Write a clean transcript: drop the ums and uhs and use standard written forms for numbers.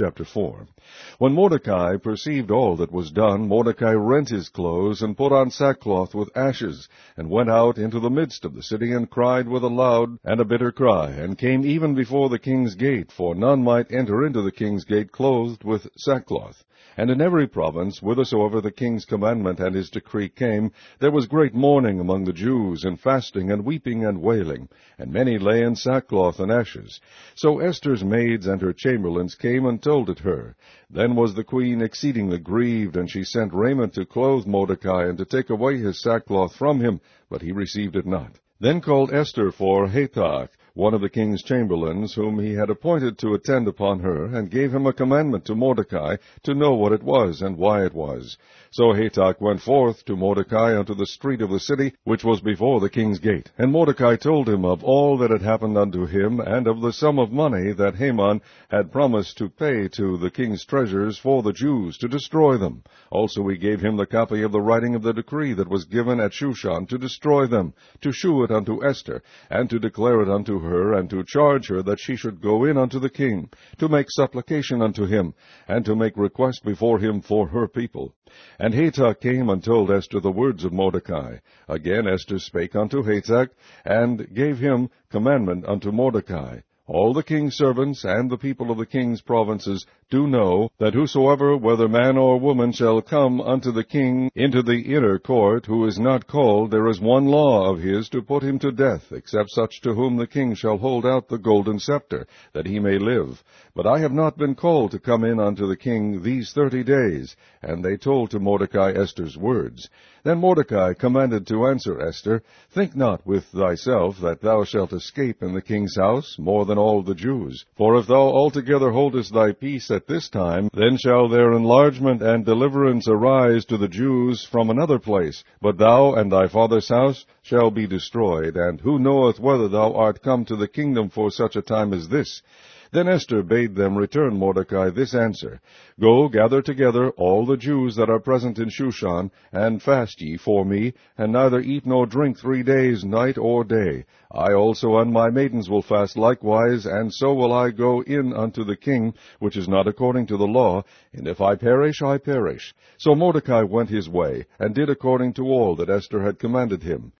Chapter 4. When Mordecai perceived all that was done, Mordecai rent his clothes, and put on sackcloth with ashes, and went out into the midst of the city, and cried with a loud and a bitter cry, and came even before the king's gate, for none might enter into the king's gate clothed with sackcloth. And in every province, whithersoever the king's commandment and his decree came, there was great mourning among the Jews, and fasting, and weeping, and wailing, and many lay in sackcloth and ashes. So Esther's maids and her chamberlains came and told it her. Then was the queen exceedingly grieved, and she sent raiment to clothe Mordecai, and to take away his sackcloth from him, but he received it not. Then called Esther for Hathach, one of the king's chamberlains, whom he had appointed to attend upon her, and gave him a commandment to Mordecai, to know what it was, and why it was. So Hathach went forth to Mordecai unto the street of the city, which was before the king's gate. And Mordecai told him of all that had happened unto him, and of the sum of money that Haman had promised to pay to the king's treasures for the Jews, to destroy them. Also he gave him the copy of the writing of the decree that was given at Shushan to destroy them, to shew it unto Esther, and to declare it unto her, and to charge her that she should go in unto the king, to make supplication unto him, and to make request before him for her people. And Hathach came and told Esther the words of Mordecai. Again Esther spake unto Hathach, and gave him commandment unto Mordecai. All the king's servants and the people of the king's provinces do know that whosoever, whether man or woman, shall come unto the king into the inner court, who is not called, there is one law of his to put him to death, except such to whom the king shall hold out the golden scepter, that he may live. But I have not been called to come in unto the king these 30 days. And they told to Mordecai Esther's words. Then Mordecai commanded to answer Esther, Think not with thyself that thou shalt escape in the king's house more than all the Jews. For if thou altogether holdest thy peace at this time, then shall their enlargement and deliverance arise to the Jews from another place. But thou and thy father's house shall be destroyed, and who knoweth whether thou art come to the kingdom for such a time as this? Then Esther bade them return Mordecai this answer, Go, gather together all the Jews that are present in Shushan, and fast ye for me, and neither eat nor drink 3 days, night or day. I also and my maidens will fast likewise, and so will I go in unto the king, which is not according to the law, and if I perish, I perish. So Mordecai went his way, and did according to all that Esther had commanded him.